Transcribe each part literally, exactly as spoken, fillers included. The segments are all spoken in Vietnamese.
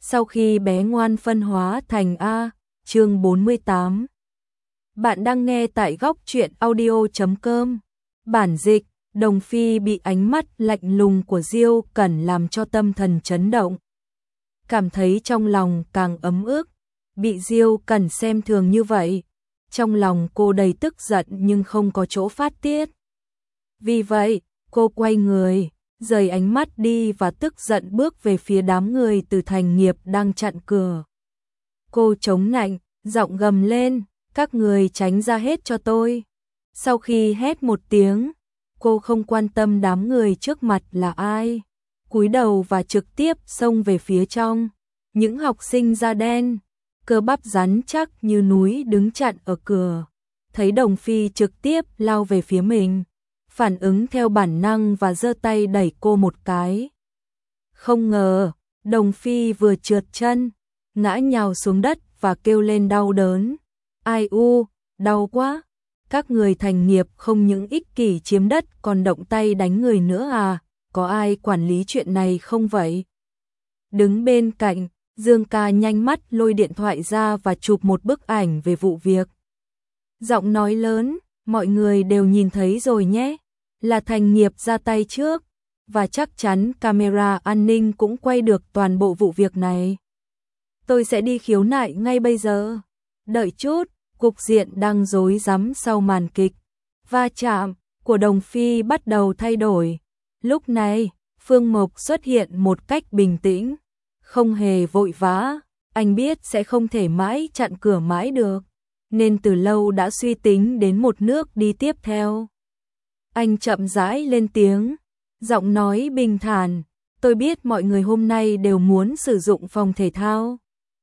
Sau khi bé ngoan phân hóa thành A, chương bốn mươi tám. Bạn đang nghe tại góc truyện audio chấm com. Bản dịch, Đồng Phi bị ánh mắt lạnh lùng của Diêu Cẩn làm cho tâm thần chấn động. Cảm thấy trong lòng càng ấm ức, bị Diêu Cẩn xem thường như vậy. Trong lòng cô đầy tức giận nhưng không có chỗ phát tiết. Vì vậy, cô quay người, rời ánh mắt đi và tức giận bước về phía đám người từ thành nghiệp đang chặn cửa. Cô chống nạnh, giọng gầm lên, các người tránh ra hết cho tôi. Sau khi hét một tiếng, cô không quan tâm đám người trước mặt là ai. Cúi đầu và trực tiếp xông về phía trong. Những học sinh da đen, cơ bắp rắn chắc như núi đứng chặn ở cửa. Thấy Đồng Phi trực tiếp lao về phía mình, phản ứng theo bản năng và giơ tay đẩy cô một cái. Không ngờ, Đồng Phi vừa trượt chân, ngã nhào xuống đất và kêu lên đau đớn. Ai u, đau quá. Các người thành nghiệp không những ích kỷ chiếm đất còn động tay đánh người nữa à, có ai quản lý chuyện này không vậy? Đứng bên cạnh, Dương Ca nhanh mắt lôi điện thoại ra và chụp một bức ảnh về vụ việc. Giọng nói lớn, mọi người đều nhìn thấy rồi nhé, là thành nghiệp ra tay trước, và chắc chắn camera an ninh cũng quay được toàn bộ vụ việc này. Tôi sẽ đi khiếu nại ngay bây giờ. Đợi chút, cục diện đang rối rắm sau màn kịch va chạm của Đồng Phi bắt đầu thay đổi. Lúc này, Phương Mộc xuất hiện một cách bình tĩnh, không hề vội vã, anh biết sẽ không thể mãi chặn cửa mãi được, nên từ lâu đã suy tính đến một nước đi tiếp theo. Anh chậm rãi lên tiếng, giọng nói bình thản, tôi biết mọi người hôm nay đều muốn sử dụng phòng thể thao,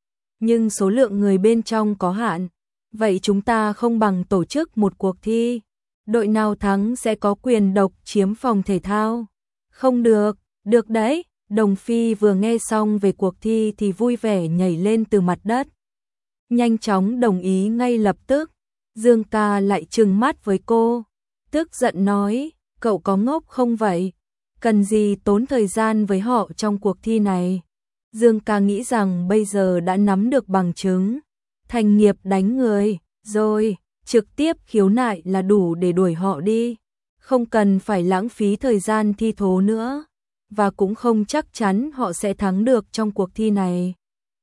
nhưng số lượng người bên trong có hạn, vậy chúng ta không bằng tổ chức một cuộc thi, đội nào thắng sẽ có quyền độc chiếm phòng thể thao. Không được, được đấy. Đồng Phi vừa nghe xong về cuộc thi thì vui vẻ nhảy lên từ mặt đất. Nhanh chóng đồng ý ngay lập tức. Dương Ca lại trừng mắt với cô, tức giận nói, cậu có ngốc không vậy? Cần gì tốn thời gian với họ trong cuộc thi này? Dương Ca nghĩ rằng bây giờ đã nắm được bằng chứng. Thành nghiệp đánh người, rồi, trực tiếp khiếu nại là đủ để đuổi họ đi. Không cần phải lãng phí thời gian thi thố nữa. Và cũng không chắc chắn họ sẽ thắng được trong cuộc thi này.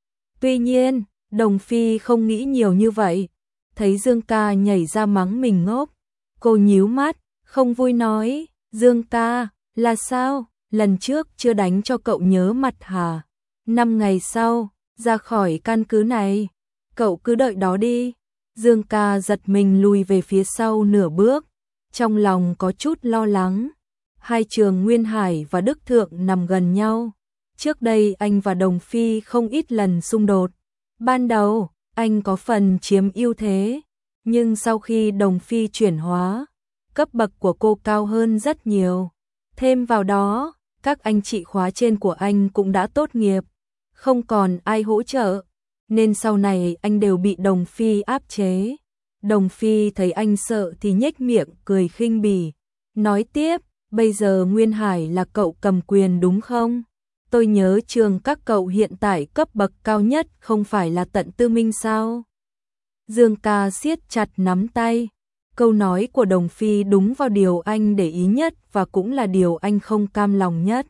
Tuy nhiên, Đồng Phi không nghĩ nhiều như vậy. Thấy Dương Ca nhảy ra mắng mình ngốc, cô nhíu mắt, không vui nói, Dương Ca, là sao? Lần trước chưa đánh cho cậu nhớ mặt hả? Năm ngày sau, ra khỏi căn cứ này, cậu cứ đợi đó đi. Dương Ca giật mình lùi về phía sau nửa bước, trong lòng có chút lo lắng. Hai trường Nguyên Hải và Đức Thượng nằm gần nhau. Trước đây anh và Đồng Phi không ít lần xung đột. Ban đầu, anh có phần chiếm ưu thế, nhưng sau khi Đồng Phi chuyển hóa, cấp bậc của cô cao hơn rất nhiều. Thêm vào đó, các anh chị khóa trên của anh cũng đã tốt nghiệp, không còn ai hỗ trợ, nên sau này anh đều bị Đồng Phi áp chế. Đồng Phi thấy anh sợ thì nhếch miệng cười khinh bỉ, nói tiếp, bây giờ Nguyên Hải là cậu cầm quyền đúng không? Tôi nhớ trường các cậu hiện tại cấp bậc cao nhất không phải là Tận Tư Minh sao? Dương Ca siết chặt nắm tay. Câu nói của Đồng Phi đúng vào điều anh để ý nhất và cũng là điều anh không cam lòng nhất.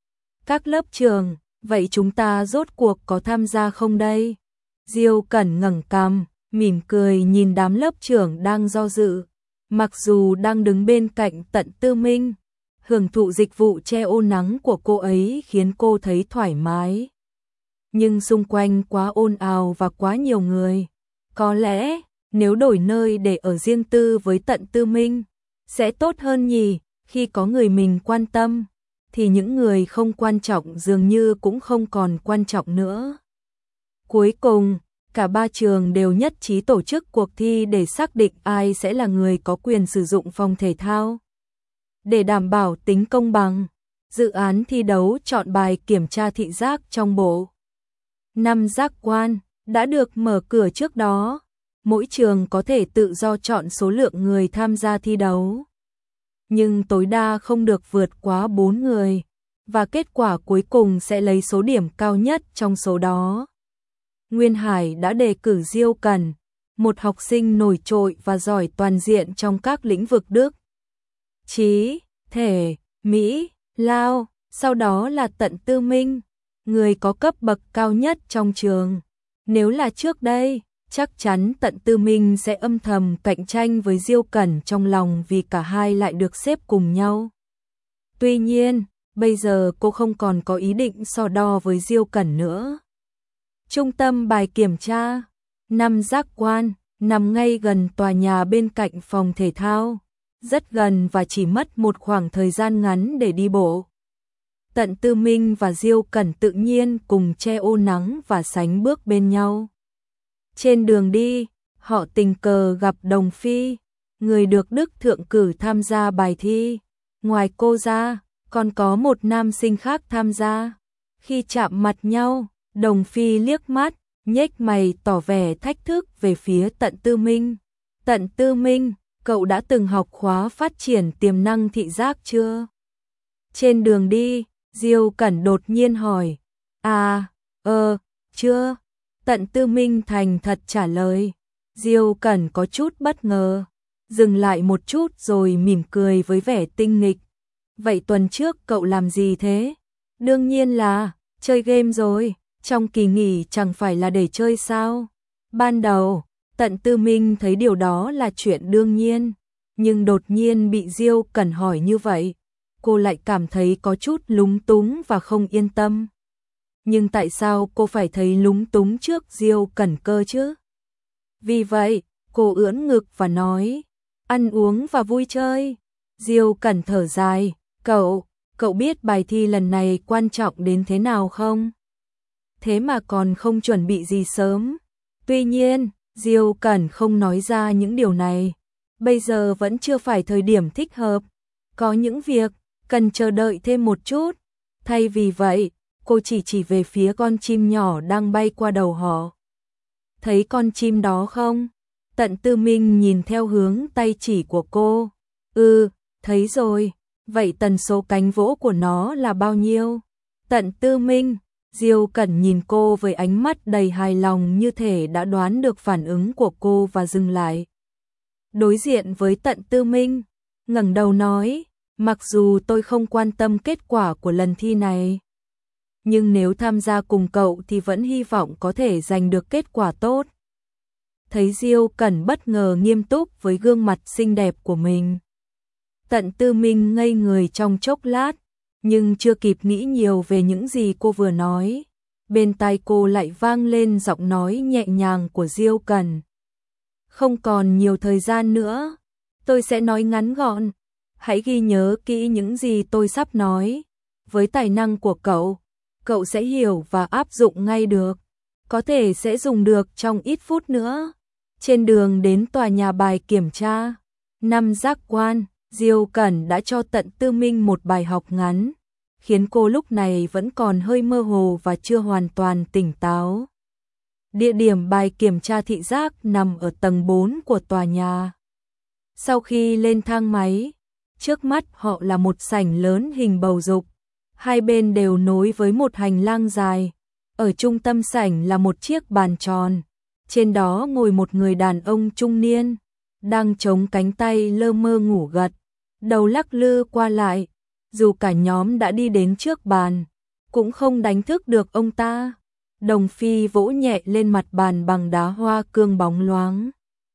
Các lớp trường, vậy chúng ta rốt cuộc có tham gia không đây? Diêu Cẩn ngẩng cằm, mỉm cười nhìn đám lớp trưởng đang do dự. Mặc dù đang đứng bên cạnh Tận Tư Minh, hưởng thụ dịch vụ che ô nắng của cô ấy khiến cô thấy thoải mái. Nhưng xung quanh quá ồn ào và quá nhiều người. Có lẽ, nếu đổi nơi để ở riêng tư với Tận Tư Minh, sẽ tốt hơn nhỉ, khi có người mình quan tâm, thì những người không quan trọng dường như cũng không còn quan trọng nữa. Cuối cùng, cả ba trường đều nhất trí tổ chức cuộc thi để xác định ai sẽ là người có quyền sử dụng phòng thể thao. Để đảm bảo tính công bằng, dự án thi đấu chọn bài kiểm tra thị giác trong bộ. Năm giác quan đã được mở cửa trước đó, mỗi trường có thể tự do chọn số lượng người tham gia thi đấu. Nhưng tối đa không được vượt quá bốn người. và kết quả cuối cùng sẽ lấy số điểm cao nhất trong số đó. Nguyên Hải đã đề cử Diêu Cẩn, một học sinh nổi trội và giỏi toàn diện trong các lĩnh vực Đức, Trí, Thể, Mỹ, Lao, sau đó là Tận Tư Minh, người có cấp bậc cao nhất trong trường. Nếu là trước đây, chắc chắn Tận Tư Minh sẽ âm thầm cạnh tranh với Diêu Cẩn trong lòng vì cả hai lại được xếp cùng nhau. Tuy nhiên, bây giờ cô không còn có ý định so đo với Diêu Cẩn nữa. Trung tâm bài kiểm tra, năm giác quan, nằm ngay gần tòa nhà bên cạnh phòng thể thao, rất gần và chỉ mất một khoảng thời gian ngắn để đi bộ. Tận Tư Minh và Diêu Cẩn tự nhiên cùng che ô nắng và sánh bước bên nhau. Trên đường đi, họ tình cờ gặp Đồng Phi, người được Đức thượng cử tham gia bài thi. Ngoài cô ra, còn có một nam sinh khác tham gia. Khi chạm mặt nhau, Đồng Phi liếc mắt, nhếch mày tỏ vẻ thách thức về phía Tận Tư Minh. Tận Tư Minh, cậu đã từng học khóa phát triển tiềm năng thị giác chưa? Trên đường đi, Diêu Cẩn đột nhiên hỏi. À, ờ, chưa. Tận Tư Minh thành thật trả lời. Diêu Cẩn có chút bất ngờ, dừng lại một chút rồi mỉm cười với vẻ tinh nghịch. Vậy tuần trước cậu làm gì thế? Đương nhiên là chơi game rồi, trong kỳ nghỉ chẳng phải là để chơi sao? Ban đầu, Tận Tư Minh thấy điều đó là chuyện đương nhiên, nhưng đột nhiên bị Diêu Cẩn hỏi như vậy, cô lại cảm thấy có chút lúng túng và không yên tâm. Nhưng tại sao cô phải thấy lúng túng trước Diêu Cẩn cơ chứ? Vì vậy, cô ưỡn ngực và nói, ăn uống và vui chơi. Diêu Cẩn thở dài, cậu, cậu biết bài thi lần này quan trọng đến thế nào không? Thế mà còn không chuẩn bị gì sớm. Tuy nhiên, Diêu Cẩn không nói ra những điều này. Bây giờ vẫn chưa phải thời điểm thích hợp. Có những việc cần chờ đợi thêm một chút. Thay vì vậy, cô chỉ chỉ về phía con chim nhỏ đang bay qua đầu họ. Thấy con chim đó không? Tận Tư Minh nhìn theo hướng tay chỉ của cô. Ừ, thấy rồi. Vậy tần số cánh vỗ của nó là bao nhiêu? Tận Tư Minh, Diêu Cẩn nhìn cô với ánh mắt đầy hài lòng như thể đã đoán được phản ứng của cô và dừng lại. Đối diện với Tận Tư Minh, ngẩng đầu nói, mặc dù tôi không quan tâm kết quả của lần thi này, nhưng nếu tham gia cùng cậu thì vẫn hy vọng có thể giành được kết quả tốt. Thấy Diêu Cẩn bất ngờ nghiêm túc với gương mặt xinh đẹp của mình, Tận Tư Minh ngây người trong chốc lát, nhưng chưa kịp nghĩ nhiều về những gì cô vừa nói, bên tai cô lại vang lên giọng nói nhẹ nhàng của Diêu Cẩn. Không còn nhiều thời gian nữa, tôi sẽ nói ngắn gọn, hãy ghi nhớ kỹ những gì tôi sắp nói. Với tài năng của cậu, cậu sẽ hiểu và áp dụng ngay được, có thể sẽ dùng được trong ít phút nữa. Trên đường đến tòa nhà bài kiểm tra, năm giác quan, Diêu Cẩn đã cho Tận Tư Minh một bài học ngắn, khiến cô lúc này vẫn còn hơi mơ hồ và chưa hoàn toàn tỉnh táo. Địa điểm bài kiểm tra thị giác nằm ở tầng bốn của tòa nhà. Sau khi lên thang máy, trước mắt họ là một sảnh lớn hình bầu dục, hai bên đều nối với một hành lang dài. Ở trung tâm sảnh là một chiếc bàn tròn, trên đó ngồi một người đàn ông trung niên, đang chống cánh tay lơ mơ ngủ gật, đầu lắc lư qua lại. Dù cả nhóm đã đi đến trước bàn, cũng không đánh thức được ông ta. Đồng Phi vỗ nhẹ lên mặt bàn bằng đá hoa cương bóng loáng,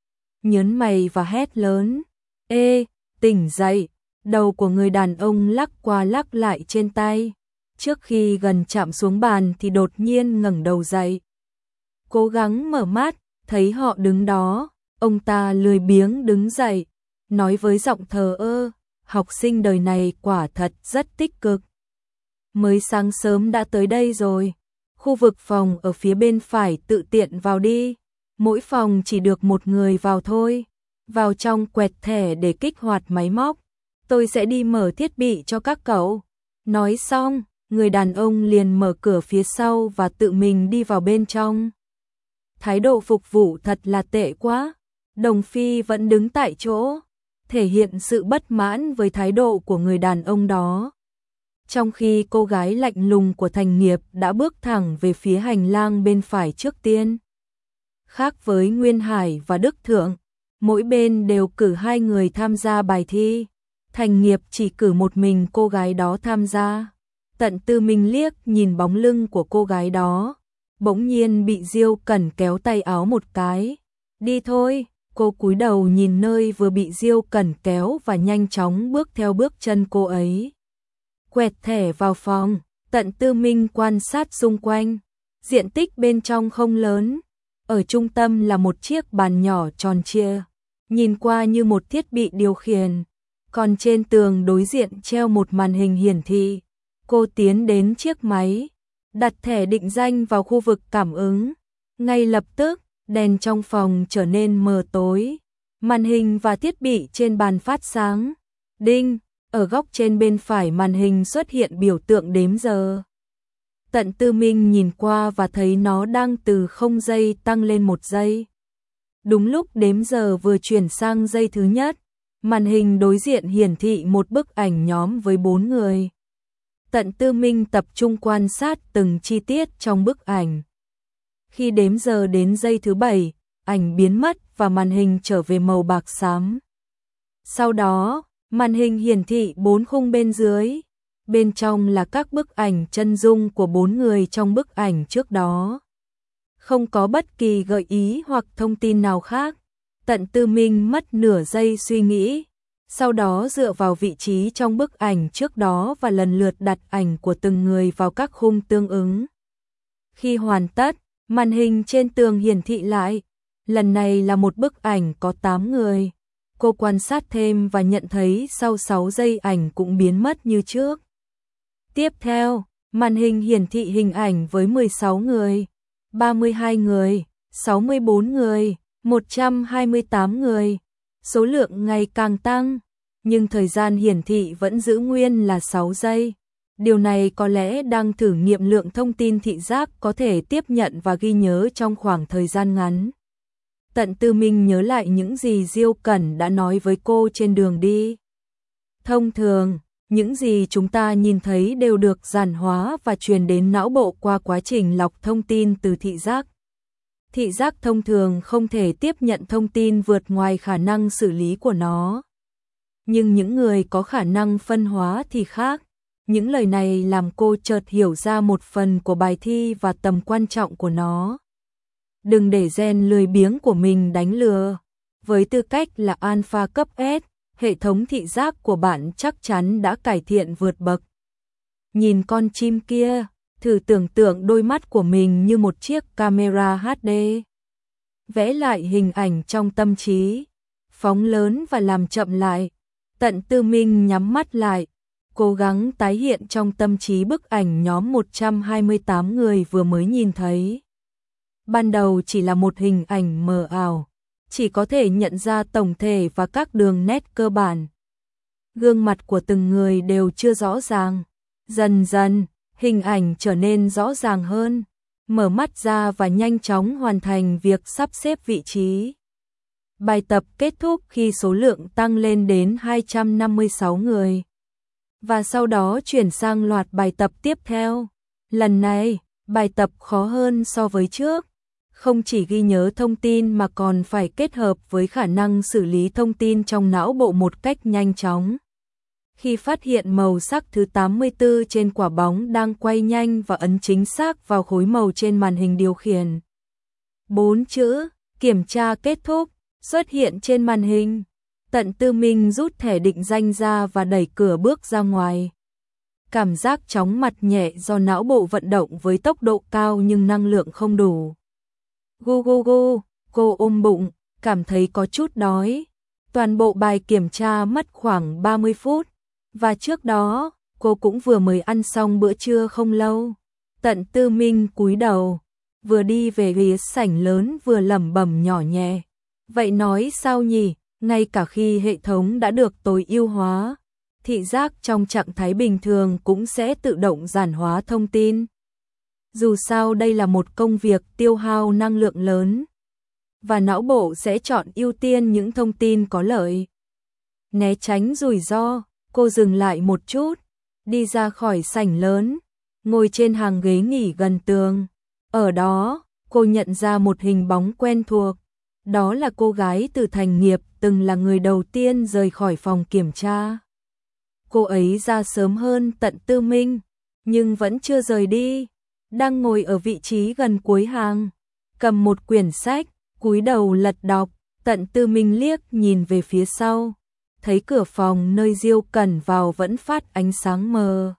nhớn mày và hét lớn, ê, tỉnh dậy. Đầu của người đàn ông lắc qua lắc lại trên tay, trước khi gần chạm xuống bàn thì đột nhiên ngẩng đầu dậy. Cố gắng mở mắt, thấy họ đứng đó, ông ta lười biếng đứng dậy, nói với giọng thờ ơ, học sinh đời này quả thật rất tích cực. Mới sáng sớm đã tới đây rồi, khu vực phòng ở phía bên phải tự tiện vào đi, mỗi phòng chỉ được một người vào thôi, vào trong quẹt thẻ để kích hoạt máy móc, tôi sẽ đi mở thiết bị cho các cậu. Nói xong, người đàn ông liền mở cửa phía sau và tự mình đi vào bên trong. Thái độ phục vụ thật là tệ quá. Đồng Phi vẫn đứng tại chỗ, thể hiện sự bất mãn với thái độ của người đàn ông đó. trong khi cô gái lạnh lùng của Thành Nghiệp đã bước thẳng về phía hành lang bên phải trước tiên. Khác với Nguyên Hải và Đức Thượng, mỗi bên đều cử hai người tham gia bài thi. Thành Nghiệp chỉ cử một mình cô gái đó tham gia. Tận Tư Minh liếc nhìn bóng lưng của cô gái đó, bỗng nhiên bị Diêu Cẩn kéo tay áo một cái. Đi thôi, cô cúi đầu nhìn nơi vừa bị Diêu Cẩn kéo và nhanh chóng bước theo bước chân cô ấy. Quẹt thẻ vào phòng, Tận Tư Minh quan sát xung quanh. Diện tích bên trong không lớn. Ở trung tâm là một chiếc bàn nhỏ tròn trịa, nhìn qua như một thiết bị điều khiển. Còn trên tường đối diện treo một màn hình hiển thị. Cô tiến đến chiếc máy, đặt thẻ định danh vào khu vực cảm ứng. Ngay lập tức, đèn trong phòng trở nên mờ tối. Màn hình và thiết bị trên bàn phát sáng. Đinh, ở góc trên bên phải màn hình xuất hiện biểu tượng đếm giờ. Tận Tư Minh nhìn qua và thấy nó đang từ không giây tăng lên một giây. Đúng lúc đếm giờ vừa chuyển sang giây thứ nhất, màn hình đối diện hiển thị một bức ảnh nhóm với bốn người. Tận Tư Minh tập trung quan sát từng chi tiết trong bức ảnh. Khi đếm giờ đến giây thứ bảy, ảnh biến mất và màn hình trở về màu bạc xám. Sau đó, màn hình hiển thị bốn khung bên dưới. Bên trong là các bức ảnh chân dung của bốn người trong bức ảnh trước đó. Không có bất kỳ gợi ý hoặc thông tin nào khác. Tận Tư Minh mất nửa giây suy nghĩ. Sau đó dựa vào vị trí trong bức ảnh trước đó và lần lượt đặt ảnh của từng người vào các khung tương ứng. Khi hoàn tất, màn hình trên tường hiển thị lại. Lần này là một bức ảnh có tám người. Cô quan sát thêm và nhận thấy sau sáu giây ảnh cũng biến mất như trước. Tiếp theo, màn hình hiển thị hình ảnh với mười sáu người, ba mươi hai người, sáu mươi bốn người, một trăm hai mươi tám người. Số lượng ngày càng tăng, nhưng thời gian hiển thị vẫn giữ nguyên là sáu giây. Điều này có lẽ đang thử nghiệm lượng thông tin thị giác có thể tiếp nhận và ghi nhớ trong khoảng thời gian ngắn. Tận Tư Minh nhớ lại những gì Diêu Cẩn đã nói với cô trên đường đi. Thông thường, những gì chúng ta nhìn thấy đều được giản hóa và truyền đến não bộ qua quá trình lọc thông tin từ thị giác. Thị giác thông thường không thể tiếp nhận thông tin vượt ngoài khả năng xử lý của nó. Nhưng những người có khả năng phân hóa thì khác. Những lời này làm cô chợt hiểu ra một phần của bài thi và tầm quan trọng của nó. Đừng để gen lười biếng của mình đánh lừa. Với tư cách là alpha cấp S, hệ thống thị giác của bạn chắc chắn đã cải thiện vượt bậc. Nhìn con chim kia, thử tưởng tượng đôi mắt của mình như một chiếc camera hát đê. Vẽ lại hình ảnh trong tâm trí, phóng lớn và làm chậm lại. Tận Tư Minh nhắm mắt lại, cố gắng tái hiện trong tâm trí bức ảnh nhóm một trăm hai mươi tám người vừa mới nhìn thấy. Ban đầu chỉ là một hình ảnh mờ ảo, chỉ có thể nhận ra tổng thể và các đường nét cơ bản. Gương mặt của từng người đều chưa rõ ràng. Dần dần, hình ảnh trở nên rõ ràng hơn. Mở mắt ra và nhanh chóng hoàn thành việc sắp xếp vị trí. Bài tập kết thúc khi số lượng tăng lên đến hai trăm năm mươi sáu người. Và sau đó chuyển sang loạt bài tập tiếp theo. Lần này, bài tập khó hơn so với trước. Không chỉ ghi nhớ thông tin mà còn phải kết hợp với khả năng xử lý thông tin trong não bộ một cách nhanh chóng. Khi phát hiện màu sắc thứ tám mươi tư trên quả bóng đang quay nhanh và ấn chính xác vào khối màu trên màn hình điều khiển. Bốn chữ, kiểm tra kết thúc, xuất hiện trên màn hình. Tận Tư Minh rút thẻ định danh ra và đẩy cửa bước ra ngoài. Cảm giác chóng mặt nhẹ do não bộ vận động với tốc độ cao nhưng năng lượng không đủ. Gu gu gu, cô ôm bụng, cảm thấy có chút đói. Toàn bộ bài kiểm tra mất khoảng ba mươi phút. Và trước đó, cô cũng vừa mới ăn xong bữa trưa không lâu. Tận Tư Minh cúi đầu, vừa đi về ghế sảnh lớn vừa lẩm bẩm nhỏ nhẹ. Vậy nói sao nhỉ, ngay cả khi hệ thống đã được tối ưu hóa, thị giác trong trạng thái bình thường cũng sẽ tự động giản hóa thông tin. Dù sao đây là một công việc tiêu hao năng lượng lớn, và não bộ sẽ chọn ưu tiên những thông tin có lợi. Né tránh rủi ro, cô dừng lại một chút, đi ra khỏi sảnh lớn, ngồi trên hàng ghế nghỉ gần tường. Ở đó, cô nhận ra một hình bóng quen thuộc. Đó là cô gái từ Thành Nghiệp từng là người đầu tiên rời khỏi phòng kiểm tra. Cô ấy ra sớm hơn Tận Tư Minh, nhưng vẫn chưa rời đi, đang ngồi ở vị trí gần cuối hàng, cầm một quyển sách, cúi đầu lật đọc. Tận Tư Minh liếc nhìn về phía sau, thấy cửa phòng nơi Diêu Cẩn vào vẫn phát ánh sáng mờ,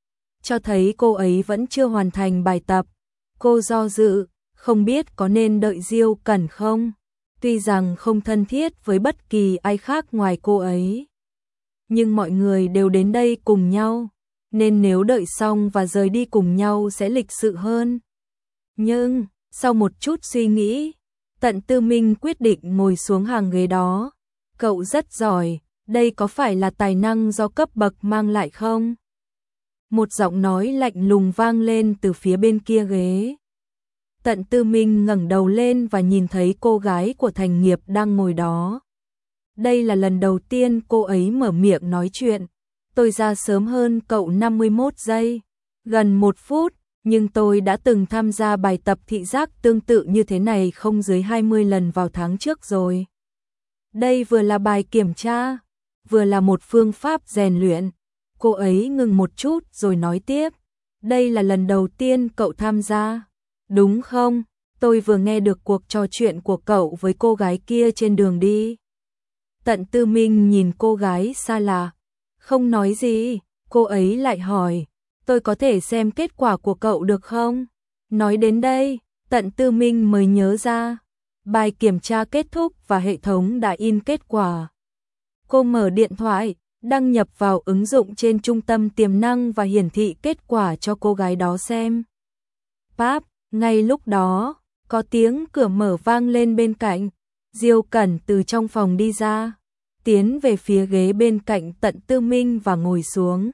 cho thấy cô ấy vẫn chưa hoàn thành bài tập. Cô do dự, không biết có nên đợi Diêu Cẩn không, tuy rằng không thân thiết với bất kỳ ai khác ngoài cô ấy. Nhưng mọi người đều đến đây cùng nhau, nên nếu đợi xong và rời đi cùng nhau sẽ lịch sự hơn. Nhưng, sau một chút suy nghĩ, Tận Tư Minh quyết định ngồi xuống hàng ghế đó. Cậu rất giỏi, đây có phải là tài năng do cấp bậc mang lại không? Một giọng nói lạnh lùng vang lên từ phía bên kia ghế. Tận Tư Minh ngẩng đầu lên và nhìn thấy cô gái của Thành Nghiệp đang ngồi đó. Đây là lần đầu tiên cô ấy mở miệng nói chuyện. Tôi ra sớm hơn cậu năm mươi mốt giây, gần một phút, nhưng tôi đã từng tham gia bài tập thị giác tương tự như thế này không dưới hai mươi lần vào tháng trước rồi. Đây vừa là bài kiểm tra, vừa là một phương pháp rèn luyện. Cô ấy ngừng một chút rồi nói tiếp. Đây là lần đầu tiên cậu tham gia, đúng không? Tôi vừa nghe được cuộc trò chuyện của cậu với cô gái kia trên đường đi. Tận Tư Minh nhìn cô gái xa lạ, không nói gì. Cô ấy lại hỏi, tôi có thể xem kết quả của cậu được không? Nói đến đây, Tận Tư Minh mới nhớ ra, bài kiểm tra kết thúc và hệ thống đã in kết quả. Cô mở điện thoại, đăng nhập vào ứng dụng trên trung tâm tiềm năng và hiển thị kết quả cho cô gái đó xem. Páp, ngay lúc đó, có tiếng cửa mở vang lên bên cạnh. Diêu Cẩn từ trong phòng đi ra, tiến về phía ghế bên cạnh Tận Tư Minh và ngồi xuống.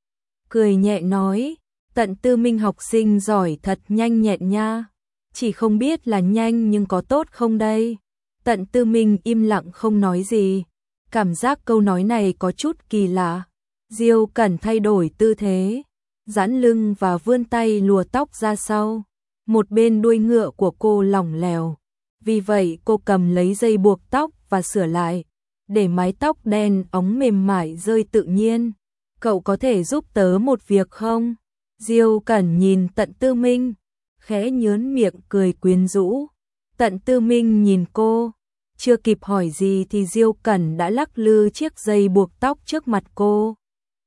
Cười nhẹ nói, Tận Tư Minh học sinh giỏi thật nhanh nhẹn nha. Chỉ không biết là nhanh nhưng có tốt không đây? Tận Tư Minh im lặng không nói gì. Cảm giác câu nói này có chút kỳ lạ. Diêu Cẩn thay đổi tư thế, giãn lưng và vươn tay lùa tóc ra sau. Một bên đuôi ngựa của cô lỏng lẻo, vì vậy cô cầm lấy dây buộc tóc và sửa lại, để mái tóc đen óng mềm mại rơi tự nhiên. Cậu có thể giúp tớ một việc không? Diêu Cẩn nhìn Tận Tư Minh, khẽ nhớn miệng cười quyến rũ. Tận Tư Minh nhìn cô, chưa kịp hỏi gì thì Diêu Cẩn đã lắc lư chiếc dây buộc tóc trước mặt cô.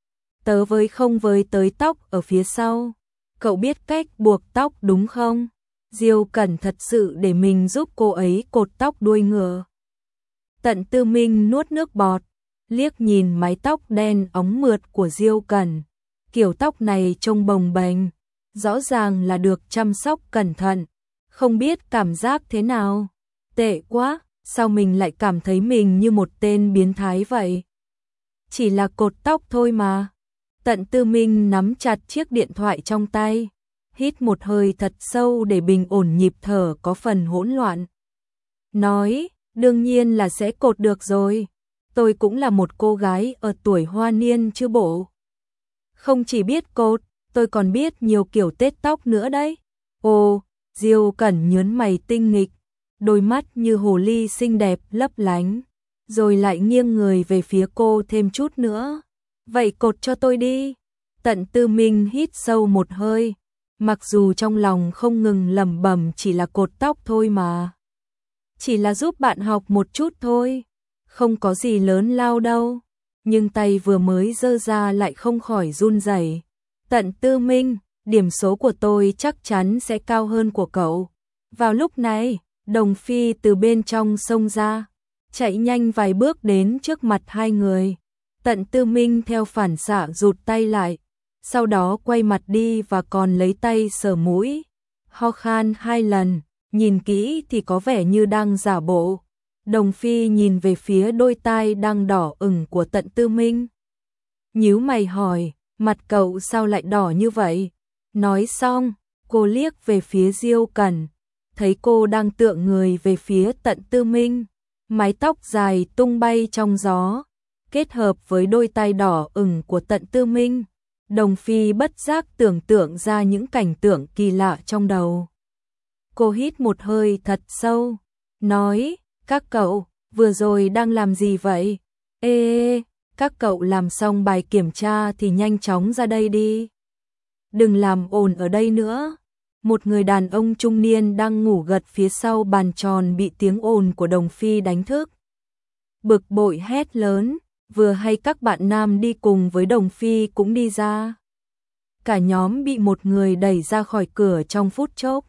Tớ với không với tới tóc ở phía sau. Cậu biết cách buộc tóc đúng không? Diêu Cẩn thật sự để mình giúp cô ấy cột tóc đuôi ngựa. Tận Tư Minh nuốt nước bọt, liếc nhìn mái tóc đen óng mượt của Diêu Cẩn. Kiểu tóc này trông bồng bềnh, rõ ràng là được chăm sóc cẩn thận. Không biết cảm giác thế nào? Tệ quá, sao mình lại cảm thấy mình như một tên biến thái vậy? Chỉ là cột tóc thôi mà. Tận Tư Minh nắm chặt chiếc điện thoại trong tay, hít một hơi thật sâu để bình ổn nhịp thở có phần hỗn loạn. Nói, đương nhiên là sẽ cột được rồi. Tôi cũng là một cô gái ở tuổi hoa niên chứ bộ. Không chỉ biết cột, tôi còn biết nhiều kiểu tết tóc nữa đấy. Ồ, Diêu Cẩn nhớn mày tinh nghịch, đôi mắt như hồ ly xinh đẹp lấp lánh, rồi lại nghiêng người về phía cô thêm chút nữa. Vậy cột cho tôi đi. Tận Tư Minh hít sâu một hơi, mặc dù trong lòng không ngừng lẩm bẩm chỉ là cột tóc thôi mà. Chỉ là giúp bạn học một chút thôi, không có gì lớn lao đâu. Nhưng tay vừa mới giơ ra lại không khỏi run rẩy. Tận Tư Minh, điểm số của tôi chắc chắn sẽ cao hơn của cậu. Vào lúc này, Đồng Phi từ bên trong xông ra, chạy nhanh vài bước đến trước mặt hai người. Tận Tư Minh theo phản xạ rụt tay lại, sau đó quay mặt đi và còn lấy tay sờ mũi, ho khan hai lần, nhìn kỹ thì có vẻ như đang giả bộ. Đồng Phi nhìn về phía đôi tai đang đỏ ửng của Tận Tư Minh, nhíu mày hỏi, mặt cậu sao lại đỏ như vậy? Nói xong, cô liếc về phía Diêu Cẩn, thấy cô đang tựa người về phía Tận Tư Minh, mái tóc dài tung bay trong gió, kết hợp với đôi tai đỏ ửng của Tận Tư Minh, Đồng Phi bất giác tưởng tượng ra những cảnh tượng kỳ lạ trong đầu. Cô hít một hơi thật sâu, nói, các cậu, vừa rồi đang làm gì vậy? Ê, các cậu làm xong bài kiểm tra thì nhanh chóng ra đây đi. Đừng làm ồn ở đây nữa. Một người đàn ông trung niên đang ngủ gật phía sau bàn tròn bị tiếng ồn của Đồng Phi đánh thức. Bực bội hét lớn, vừa hay các bạn nam đi cùng với Đồng Phi cũng đi ra. Cả nhóm bị một người đẩy ra khỏi cửa trong phút chốc.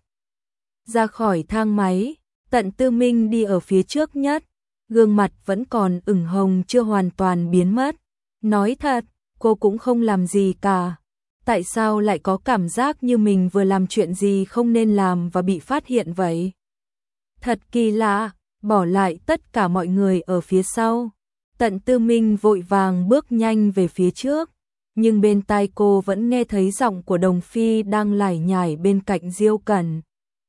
Ra khỏi thang máy, Tận Tư Minh đi ở phía trước nhất, gương mặt vẫn còn ửng hồng chưa hoàn toàn biến mất. Nói thật, cô cũng không làm gì cả. Tại sao lại có cảm giác như mình vừa làm chuyện gì không nên làm và bị phát hiện vậy? Thật kỳ lạ, bỏ lại tất cả mọi người ở phía sau. Tận Tư Minh vội vàng bước nhanh về phía trước, nhưng bên tai cô vẫn nghe thấy giọng của Đồng Phi đang lải nhải bên cạnh Diêu Cẩn.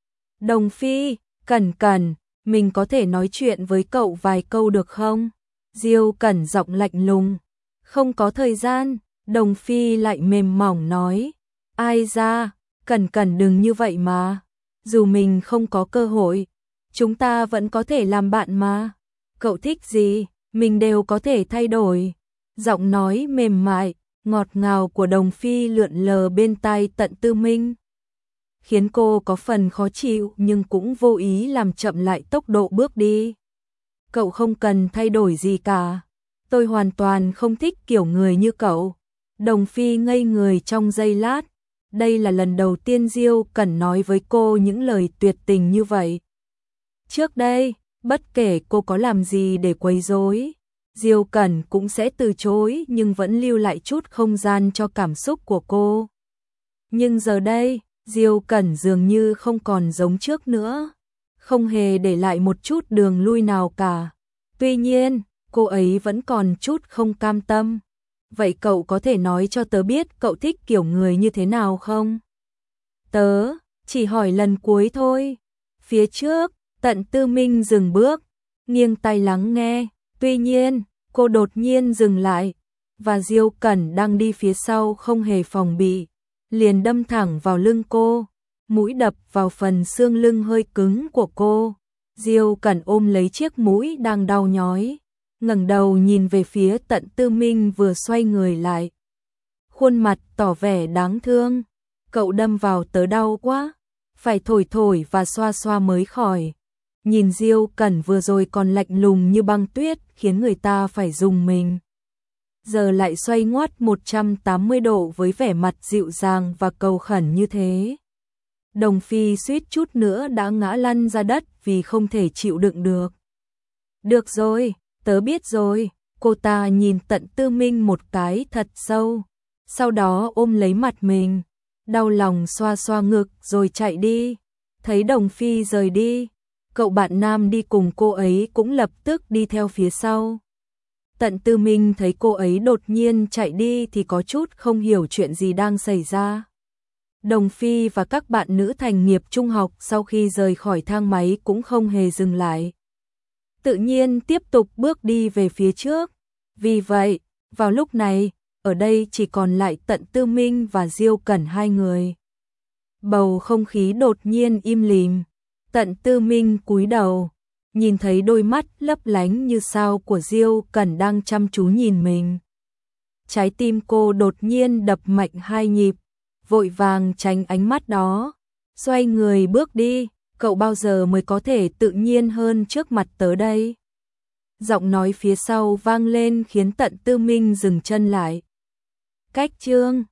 Đồng Phi, Cẩn Cẩn, mình có thể nói chuyện với cậu vài câu được không? Diêu Cẩn giọng lạnh lùng. Không có thời gian, Đồng Phi lại mềm mỏng nói. Ai ra, Cẩn Cẩn đừng như vậy mà. Dù mình không có cơ hội, chúng ta vẫn có thể làm bạn mà. Cậu thích gì, mình đều có thể thay đổi. Giọng nói mềm mại, ngọt ngào của Đồng Phi lượn lờ bên tai Tận Tư Minh, khiến cô có phần khó chịu nhưng cũng vô ý làm chậm lại tốc độ bước đi. Cậu không cần thay đổi gì cả. Tôi hoàn toàn không thích kiểu người như cậu. Đồng Phi ngây người trong giây lát. Đây là lần đầu tiên Diêu Cẩn nói với cô những lời tuyệt tình như vậy. Trước đây, bất kể cô có làm gì để quấy rối, Diêu Cẩn cũng sẽ từ chối nhưng vẫn lưu lại chút không gian cho cảm xúc của cô. Nhưng giờ đây, Diêu Cẩn dường như không còn giống trước nữa, không hề để lại một chút đường lui nào cả. Tuy nhiên, cô ấy vẫn còn chút không cam tâm. Vậy cậu có thể nói cho tớ biết cậu thích kiểu người như thế nào không? Tớ chỉ hỏi lần cuối thôi. Phía trước, Tận Tư Minh dừng bước, nghiêng tai lắng nghe. Tuy nhiên, cô đột nhiên dừng lại, và Diêu Cẩn đang đi phía sau không hề phòng bị, liền đâm thẳng vào lưng cô, mũi đập vào phần xương lưng hơi cứng của cô. Diêu Cẩn ôm lấy chiếc mũi đang đau nhói, ngẩng đầu nhìn về phía Tận Tư Minh vừa xoay người lại. Khuôn mặt tỏ vẻ đáng thương. Cậu đâm vào tớ đau quá, phải thổi thổi và xoa xoa mới khỏi. Nhìn Diêu Cẩn vừa rồi còn lạnh lùng như băng tuyết khiến người ta phải rùng mình. Giờ lại xoay ngoắt một trăm tám mươi độ với vẻ mặt dịu dàng và cầu khẩn như thế. Đồng Phi suýt chút nữa đã ngã lăn ra đất vì không thể chịu đựng được. Được rồi, tớ biết rồi. Cô ta nhìn Tận Tư Minh một cái thật sâu, sau đó ôm lấy mặt mình, đau lòng xoa xoa ngực rồi chạy đi. Thấy Đồng Phi rời đi, cậu bạn nam đi cùng cô ấy cũng lập tức đi theo phía sau. Tận Tư Minh thấy cô ấy đột nhiên chạy đi thì có chút không hiểu chuyện gì đang xảy ra. Đồng Phi và các bạn nữ thành nghiệp trung học sau khi rời khỏi thang máy cũng không hề dừng lại, tự nhiên tiếp tục bước đi về phía trước. Vì vậy, vào lúc này, ở đây chỉ còn lại Tận Tư Minh và Diêu Cẩn hai người. Bầu không khí đột nhiên im lìm. Tận Tư Minh cúi đầu, nhìn thấy đôi mắt lấp lánh như sao của Diêu Cẩn đang chăm chú nhìn mình. Trái tim cô đột nhiên đập mạnh hai nhịp, vội vàng tránh ánh mắt đó, xoay người bước đi. Cậu bao giờ mới có thể tự nhiên hơn trước mặt tớ đây? Giọng nói phía sau vang lên khiến Tận Tư Minh dừng chân lại. Cách chương